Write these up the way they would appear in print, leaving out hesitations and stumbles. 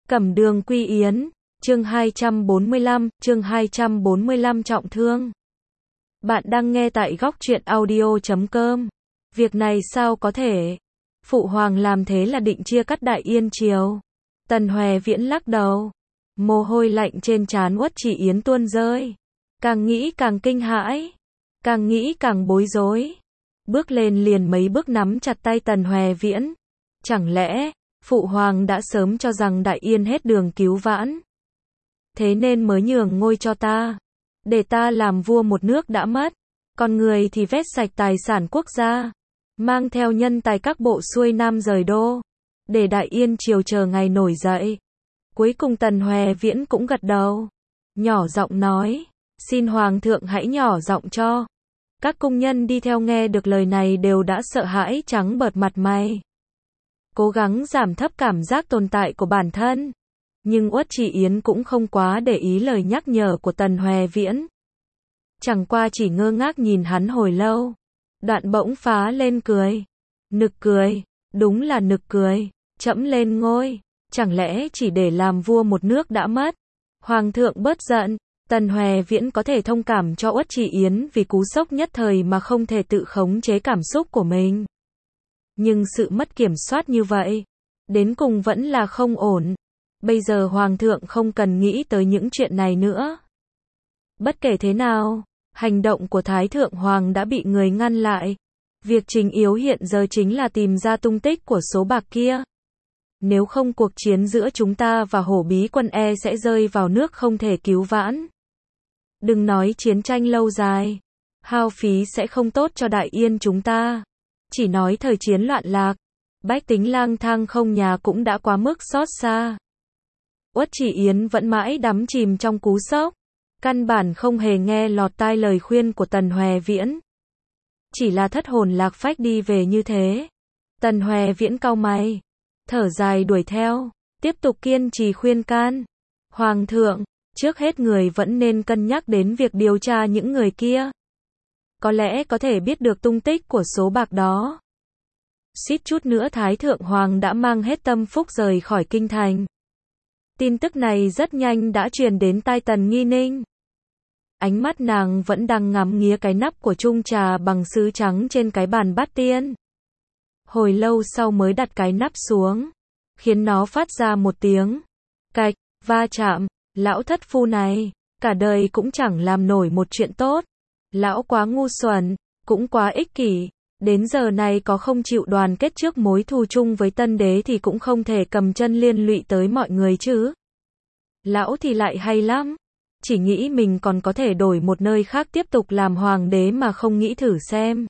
Cẩm Đường quy yến, chương 245 trọng thương. Bạn đang nghe tại góc truyện audio.com. Việc này sao có thể? Phụ hoàng làm thế là định chia cắt Đại Yên Triều. Tần Hoè Viễn lắc đầu. Mồ hôi lạnh trên trán Uất Chỉ Yến tuôn rơi. Càng nghĩ càng kinh hãi. Càng nghĩ càng bối rối. Bước lên liền mấy bước nắm chặt tay Tần Hoè Viễn. Chẳng lẽ, Phụ hoàng đã sớm cho rằng Đại Yên hết đường cứu vãn. Thế nên mới nhường ngôi cho ta. Để ta làm vua một nước đã mất. Còn người thì vét sạch tài sản quốc gia. Mang theo nhân tài các bộ xuôi nam rời đô. Để Đại Yên Triều chờ ngày nổi dậy. Cuối cùng Tần Hoè Viễn cũng gật đầu. Nhỏ giọng nói. Xin hoàng thượng hãy nhỏ giọng cho. Các cung nhân đi theo nghe được lời này đều đã sợ hãi trắng bợt mặt mày. Cố gắng giảm thấp cảm giác tồn tại của bản thân. Nhưng Uất Chỉ Yến cũng không quá để ý lời nhắc nhở của Tần Hoè Viễn. Chẳng qua chỉ ngơ ngác nhìn hắn hồi lâu. Đoạn bỗng phá lên cười. Nực cười, đúng là nực cười. Trẫm lên ngôi, chẳng lẽ chỉ để làm vua một nước đã mất. Hoàng thượng bớt giận. Tần Hoè Viễn có thể thông cảm cho Uất Chỉ Yến vì cú sốc nhất thời mà không thể tự khống chế cảm xúc của mình. Nhưng sự mất kiểm soát như vậy, đến cùng vẫn là không ổn. Bây giờ hoàng thượng không cần nghĩ tới những chuyện này nữa. Bất kể thế nào, hành động của Thái Thượng Hoàng đã bị người ngăn lại. Việc chính yếu hiện giờ chính là tìm ra tung tích của số bạc kia. Nếu không cuộc chiến giữa chúng ta và Hổ Bí quân sẽ rơi vào nước không thể cứu vãn. Đừng nói chiến tranh lâu dài, hao phí sẽ không tốt cho Đại Yên chúng ta. Chỉ nói thời chiến loạn lạc, bách tính lang thang không nhà cũng đã quá mức xót xa. Uất Chỉ Yến vẫn mãi đắm chìm trong cú sốc, căn bản không hề nghe lọt tai lời khuyên của Tần Hoè Viễn. Chỉ là thất hồn lạc phách đi về như thế. Tần Hoè Viễn cau mày, thở dài đuổi theo, tiếp tục kiên trì khuyên can. Hoàng thượng, trước hết người vẫn nên cân nhắc đến việc điều tra những người kia. Có lẽ có thể biết được tung tích của số bạc đó. Suýt chút nữa Thái Thượng Hoàng đã mang hết tâm phúc rời khỏi kinh thành. Tin tức này rất nhanh đã truyền đến tai Tần Nghi Ninh. Ánh mắt nàng vẫn đang ngắm nghía cái nắp của chung trà bằng sứ trắng trên cái bàn bát tiên. Hồi lâu sau mới đặt cái nắp xuống, khiến nó phát ra một tiếng cạch, va chạm. Lão thất phu này, cả đời cũng chẳng làm nổi một chuyện tốt. Lão quá ngu xuẩn, cũng quá ích kỷ. Đến giờ này có không chịu đoàn kết trước mối thù chung với Tân Đế thì cũng không thể cầm chân liên lụy tới mọi người chứ. Lão thì lại hay lắm. Chỉ nghĩ mình còn có thể đổi một nơi khác tiếp tục làm hoàng đế mà không nghĩ thử xem.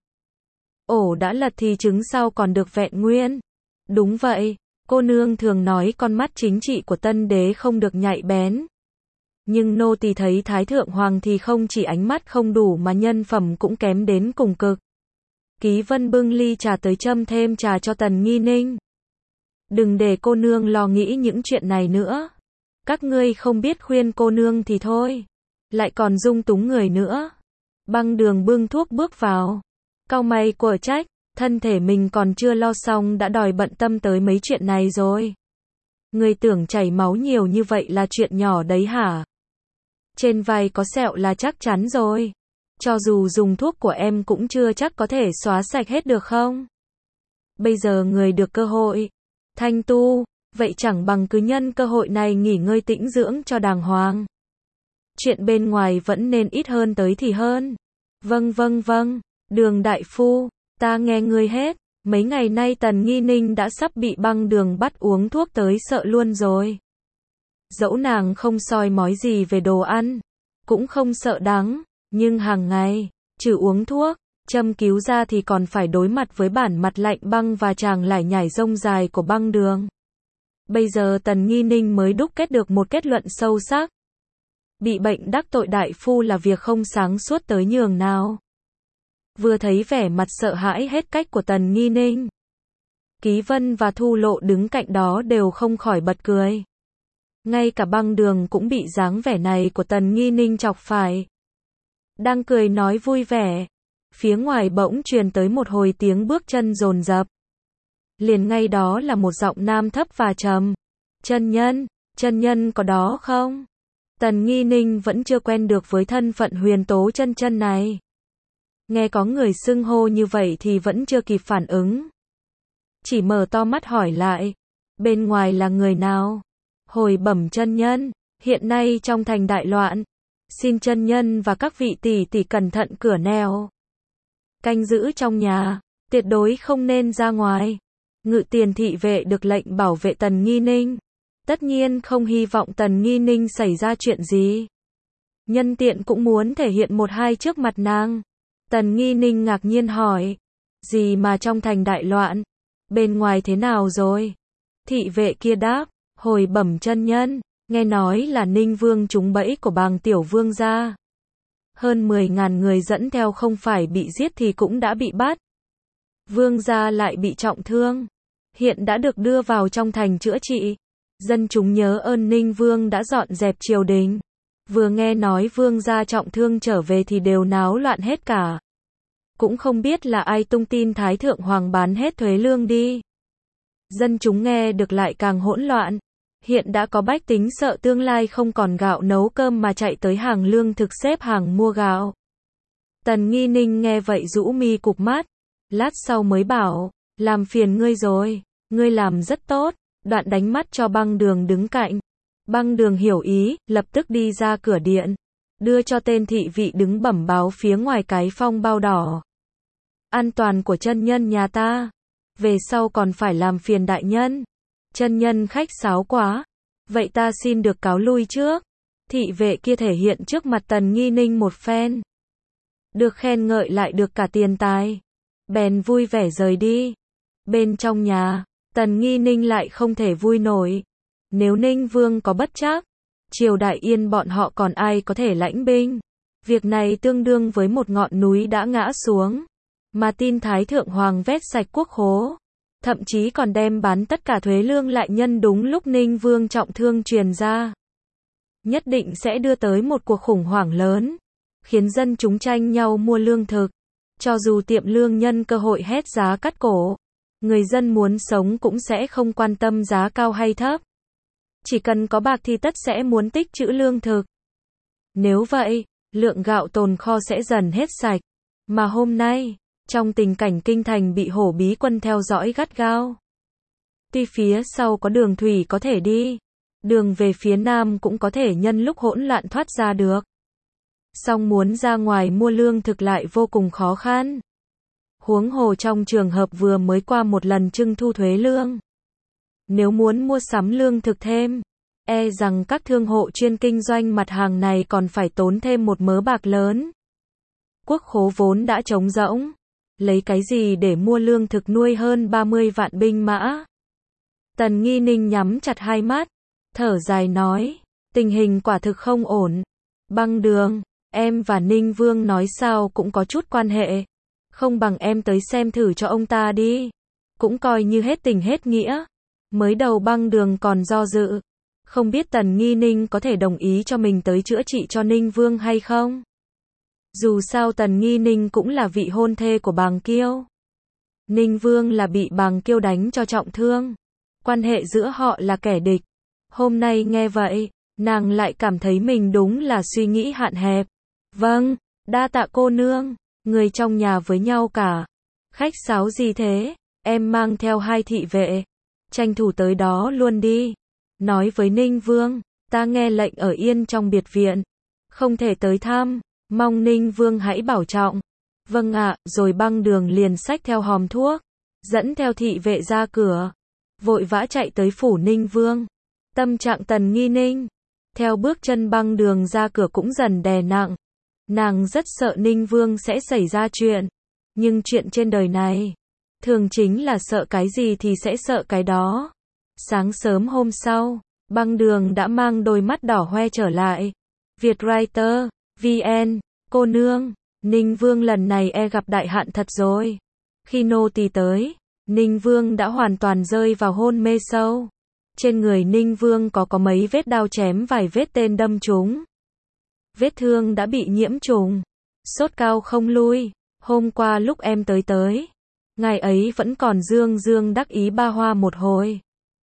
Ổ đã lật thì trứng sau còn được vẹn nguyên. Đúng vậy, cô nương thường nói con mắt chính trị của Tân Đế không được nhạy bén. Nhưng nô tỳ thấy Thái Thượng Hoàng thì không chỉ ánh mắt không đủ mà nhân phẩm cũng kém đến cùng cực. Ký Vân bưng ly trà tới châm thêm trà cho Tần Nghi Ninh. Đừng để cô nương lo nghĩ những chuyện này nữa. Các ngươi không biết khuyên cô nương thì thôi. Lại còn dung túng người nữa. Băng Đường bưng thuốc bước vào. Cau mày quở trách, thân thể mình còn chưa lo xong đã đòi bận tâm tới mấy chuyện này rồi. Người tưởng chảy máu nhiều như vậy là chuyện nhỏ đấy hả? Trên vai có sẹo là chắc chắn rồi. Cho dù dùng thuốc của em cũng chưa chắc có thể xóa sạch hết được không? Bây giờ người được cơ hội thanh tu, vậy chẳng bằng cứ nhân cơ hội này nghỉ ngơi tĩnh dưỡng cho đàng hoàng. Chuyện bên ngoài vẫn nên ít hơn tới thì hơn. Vâng, Đường đại phu, ta nghe ngươi hết. Mấy ngày nay Tần Nghi Ninh đã sắp bị Băng Đường bắt uống thuốc tới sợ luôn rồi. Dẫu nàng không soi mói gì về đồ ăn, cũng không sợ đắng, nhưng hàng ngày, trừ uống thuốc, châm cứu ra thì còn phải đối mặt với bản mặt lạnh băng và chàng lải nhải rông dài của Băng Đường. Bây giờ Tần Nghi Ninh mới đúc kết được một kết luận sâu sắc. Bị bệnh đắc tội đại phu là việc không sáng suốt tới nhường nào. Vừa thấy vẻ mặt sợ hãi hết cách của Tần Nghi Ninh, Ký Vân và Thu Lộ đứng cạnh đó đều không khỏi bật cười. Ngay cả Băng Đường cũng bị dáng vẻ này của Tần Nghi Ninh chọc phải. Đang cười nói vui vẻ, phía ngoài bỗng truyền tới một hồi tiếng bước chân dồn dập. Liền ngay đó là một giọng nam thấp và trầm. Chân nhân, chân nhân có đó không? Tần Nghi Ninh vẫn chưa quen được với thân phận Huyền Tố chân chân này. Nghe có người xưng hô như vậy thì vẫn chưa kịp phản ứng. Chỉ mở to mắt hỏi lại, bên ngoài là người nào? Hồi bẩm chân nhân, hiện nay trong thành đại loạn, xin chân nhân và các vị tỷ tỷ cẩn thận cửa nẻo. Canh giữ trong nhà, tuyệt đối không nên ra ngoài. Ngự tiền thị vệ được lệnh bảo vệ Tần Nghi Ninh. Tất nhiên không hy vọng Tần Nghi Ninh xảy ra chuyện gì. Nhân tiện cũng muốn thể hiện một hai trước mặt nàng. Tần Nghi Ninh ngạc nhiên hỏi, gì mà trong thành đại loạn? Bên ngoài thế nào rồi? Thị vệ kia đáp, hồi bẩm chân nhân, nghe nói là Ninh Vương trúng bẫy của Bàng Tiểu Vương gia. Hơn 10.000 người dẫn theo không phải bị giết thì cũng đã bị bắt. Vương gia lại bị trọng thương, hiện đã được đưa vào trong thành chữa trị. Dân chúng nhớ ơn Ninh Vương đã dọn dẹp triều đình. Vừa nghe nói Vương gia trọng thương trở về thì đều náo loạn hết cả. Cũng không biết là ai tung tin Thái Thượng Hoàng bán hết thuế lương đi. Dân chúng nghe được lại càng hỗn loạn. Hiện đã có bách tính sợ tương lai không còn gạo nấu cơm mà chạy tới hàng lương thực xếp hàng mua gạo. Tần Nghi Ninh nghe vậy rũ mi cụp mắt. Lát sau mới bảo, làm phiền ngươi rồi, ngươi làm rất tốt. Đoạn đánh mắt cho Băng Đường đứng cạnh. Băng Đường hiểu ý, lập tức đi ra cửa điện, đưa cho tên thị vị đứng bẩm báo phía ngoài cái phong bao đỏ. An toàn của chân nhân nhà ta, về sau còn phải làm phiền đại nhân. Chân nhân khách sáo quá, vậy ta xin được cáo lui trước. Thị vệ kia thể hiện trước mặt Tần Nghi Ninh một phen. Được khen ngợi lại được cả tiền tài. Bèn vui vẻ rời đi. Bên trong nhà, Tần Nghi Ninh lại không thể vui nổi. Nếu Ninh Vương có bất trắc, triều Đại Yên bọn họ còn ai có thể lãnh binh. Việc này tương đương với một ngọn núi đã ngã xuống. Mà tin Thái Thượng Hoàng vét sạch quốc khố, thậm chí còn đem bán tất cả thuế lương lại nhân đúng lúc Ninh Vương trọng thương truyền ra. Nhất định sẽ đưa tới một cuộc khủng hoảng lớn, khiến dân chúng tranh nhau mua lương thực. Cho dù tiệm lương nhân cơ hội hét giá cắt cổ, người dân muốn sống cũng sẽ không quan tâm giá cao hay thấp. Chỉ cần có bạc thì tất sẽ muốn tích trữ lương thực. Nếu vậy, lượng gạo tồn kho sẽ dần hết sạch. Mà hôm nay, trong tình cảnh kinh thành bị hổ bí quân theo dõi gắt gao. Tuy phía sau có đường thủy có thể đi, đường về phía nam cũng có thể nhân lúc hỗn loạn thoát ra được. Song muốn ra ngoài mua lương thực lại vô cùng khó khăn. Huống hồ trong trường hợp vừa mới qua một lần trưng thu thuế lương. Nếu muốn mua sắm lương thực thêm, e rằng các thương hộ chuyên kinh doanh mặt hàng này còn phải tốn thêm một mớ bạc lớn. Quốc khố vốn đã trống rỗng, lấy cái gì để mua lương thực nuôi hơn 30 vạn binh mã? Tần Nghi Ninh nhắm chặt hai mắt, thở dài nói, tình hình quả thực không ổn. Băng Đường, em và Ninh Vương nói sao cũng có chút quan hệ. Không bằng em tới xem thử cho ông ta đi. Cũng coi như hết tình hết nghĩa. Mới đầu Băng Đường còn do dự. Không biết Tần Nghi Ninh có thể đồng ý cho mình tới chữa trị cho Ninh Vương hay không? Dù sao Tần Nghi Ninh cũng là vị hôn thê của Bàng Kiêu. Ninh Vương là bị Bàng Kiêu đánh cho trọng thương. Quan hệ giữa họ là kẻ địch. Hôm nay nghe vậy, nàng lại cảm thấy mình đúng là suy nghĩ hạn hẹp. Vâng, đa tạ cô nương. Người trong nhà với nhau cả. Khách sáo gì thế? Em mang theo 2 thị vệ. Tranh thủ tới đó luôn đi. Nói với Ninh Vương, ta nghe lệnh ở yên trong biệt viện. Không thể tới thăm. Mong Ninh Vương hãy bảo trọng. Vâng ạ, rồi Băng Đường liền xách theo hòm thuốc. Dẫn theo thị vệ ra cửa. Vội vã chạy tới phủ Ninh Vương. Tâm trạng Tần Nghi Ninh, theo bước chân Băng Đường ra cửa cũng dần đè nặng. Nàng rất sợ Ninh Vương sẽ xảy ra chuyện. Nhưng chuyện trên đời này, thường chính là sợ cái gì thì sẽ sợ cái đó. Sáng sớm hôm sau, Băng Đường đã mang đôi mắt đỏ hoe trở lại. Vietwriter, VN, cô nương, Ninh Vương lần này e gặp đại hạn thật rồi. Khi nô tỳ tới, Ninh Vương đã hoàn toàn rơi vào hôn mê sâu. Trên người Ninh Vương có mấy vết đao chém vài vết tên đâm trúng. Vết thương đã bị nhiễm trùng. Sốt cao không lui. Hôm qua lúc em tới, ngài ấy vẫn còn dương dương đắc ý ba hoa một hồi.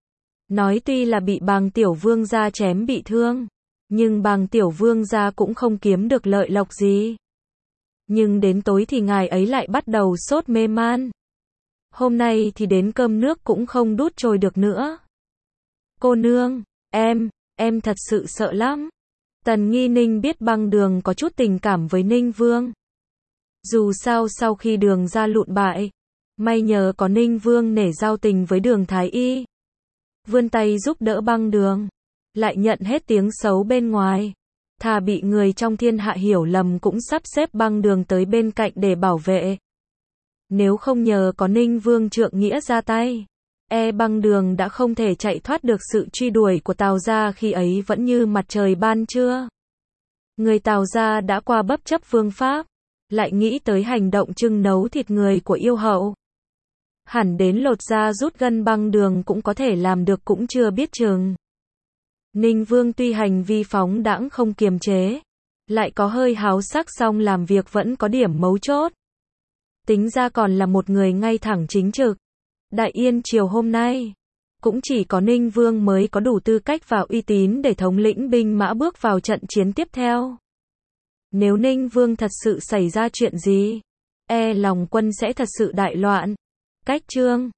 Nói tuy là bị Bàng Tiểu Vương gia chém bị thương, nhưng Bàng Tiểu Vương gia cũng không kiếm được lợi lộc gì. Nhưng đến tối thì ngài ấy lại bắt đầu sốt mê man. Hôm nay thì đến cơm nước cũng không đút trôi được nữa. Cô nương, em thật sự sợ lắm. Tần Nghi Ninh biết Băng Đường có chút tình cảm với Ninh Vương. Dù sao sau khi Đường ra lụn bại, may nhờ có Ninh Vương nể giao tình với Đường Thái Y. Vươn tay giúp đỡ Băng Đường, lại nhận hết tiếng xấu bên ngoài. Thà bị người trong thiên hạ hiểu lầm cũng sắp xếp Băng Đường tới bên cạnh để bảo vệ. Nếu không nhờ có Ninh Vương trượng nghĩa ra tay, Băng Đường đã không thể chạy thoát được sự truy đuổi của Tào gia khi ấy vẫn như mặt trời ban trưa. Người Tào gia đã qua bất chấp vương pháp, lại nghĩ tới hành động trưng nấu thịt người của yêu hậu. Hẳn đến lột da rút gân Băng Đường cũng có thể làm được cũng chưa biết chừng. Ninh Vương tuy hành vi phóng đãng không kiềm chế, lại có hơi háo sắc song làm việc vẫn có điểm mấu chốt. Tính ra còn là một người ngay thẳng chính trực. Đại Yên triều hôm nay, cũng chỉ có Ninh Vương mới có đủ tư cách và uy tín để thống lĩnh binh mã bước vào trận chiến tiếp theo. Nếu Ninh Vương thật sự xảy ra chuyện gì, lòng quân sẽ thật sự đại loạn. Cách chương